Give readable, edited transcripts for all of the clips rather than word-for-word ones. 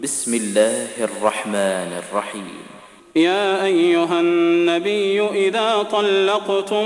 بسم الله الرحمن الرحيم. يا أيها النبي إذا طلقتم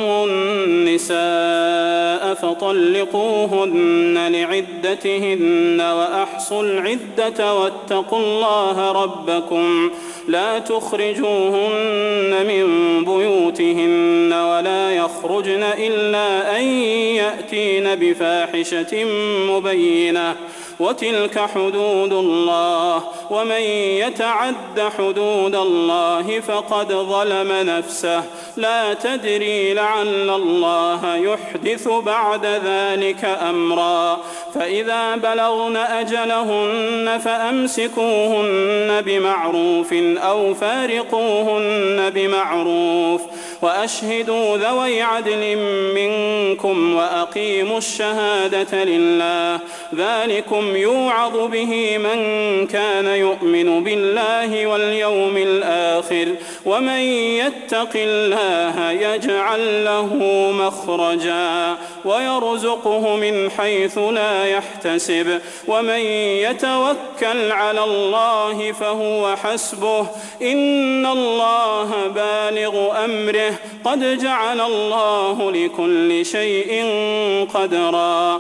النساء فطلقوهن لعدتهن وأحصوا العدة واتقوا الله ربكم لا تخرجوهن من بيوتهن ولا يخرجن إلا أن يأتين بفاحشة مبينة وتلك حدود الله ومن يتعد حدود الله فقد ظلم نفسه لا تدري لعل الله يحدث بعد ذلك أمرا فإذا بلغن أجلهن فأمسكوهن بمعروف أو فارقوهن بمعروف وأشهدوا ذوي عدل منكم وأقيموا الشهادة لله ذلكم يوعظ به من كان يؤمن بالله واليوم الآخر ومن يتق الله يجعل له مخرجا ويرزقه من حيث لا يحتسب ومن يتوكل على الله فهو حسبه إن الله بالغ أمره قد جعل الله لكل شيء قدرا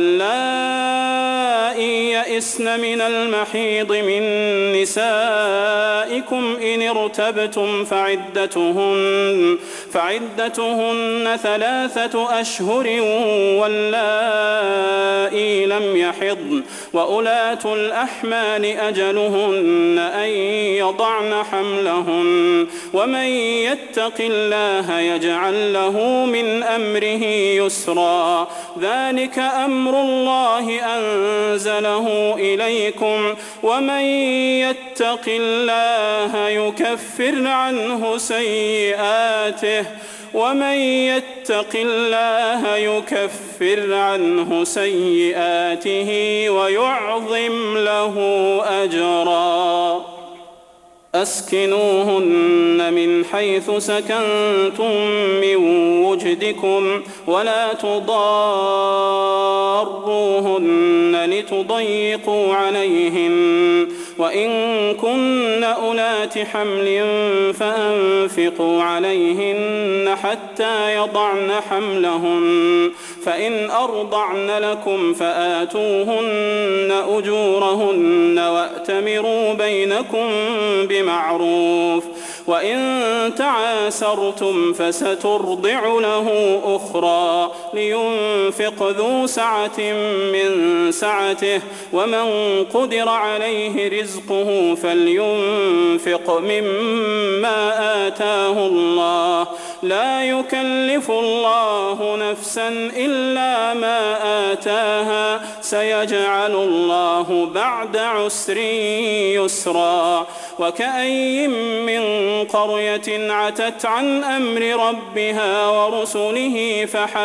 واللائي يئسن من المحيض من نسائكم إن ارتبتم فعدتهن 3 أشهر واللائي لم يحضن وأولاة الأحمال أجلهن أن يضعن حملهن ومن يتق الله يجعل له من أمره يسرا ذلك أمر الله أنزله إليكم ومن يتق الله يكفر عنه سيئاته ويعظم له أجرا أسكنوهن من حيث سكنتم من وجدكم ولا تضاروهن لتضيقوا عليهن وإن كن أولات حمل فأنفقوا عليهن حتى يضعن حملهن فإن أرضعن لكم فآتوهن أجورهن وأتمروا بينكم بمعروف وإن تعاسرتم فسترضع له أخرى لينفق ذو سعة من سعته ومن قدر عليه رزقه فلينفق مما آتاه الله لا يكلف الله نفسا إلا ما آتاها سيجعل الله بعد عسر يسرا وكأي من قرية عتت عن أمر ربها ورسله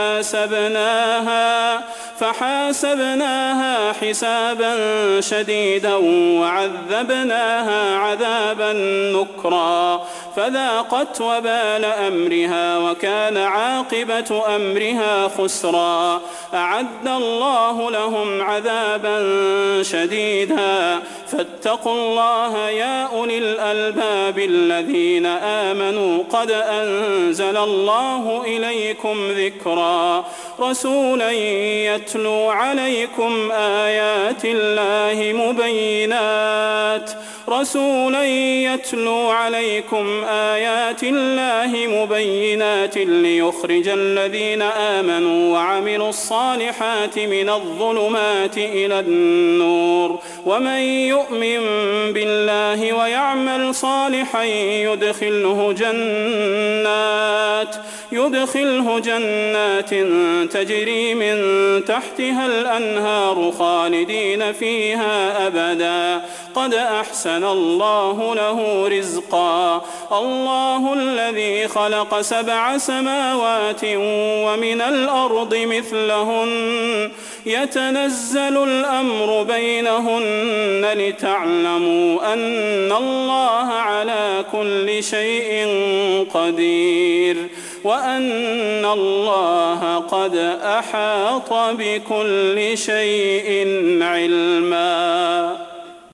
فحاسبناها حسابا شديدا وعذبناها عذابا نكرا فذاقت وبال أمرها وكان عاقبة أمرها خسرا أعد الله لهم عذابا شديدا فاتقوا الله يا أولي الألباب الذين آمنوا قد أنزل الله إليكم ذكرا رسولا يتلو عليكم آيات الله مبينات ليخرج الذين آمنوا وعملوا الصالحات من الظلمات إلى النور ومن يؤمن بالله ويعمل صالحا يدخله جنات تجري من تحتها الأنهار خالدين فيها أبدا قد أحسن الله له رزقا الله الذي خلق 7 سماوات ومن الأرض مثلهن يتنزل الأمر بينهن لتعلموا أن الله على كل شيء قدير وأن الله قد أحاط بكل شيء علما.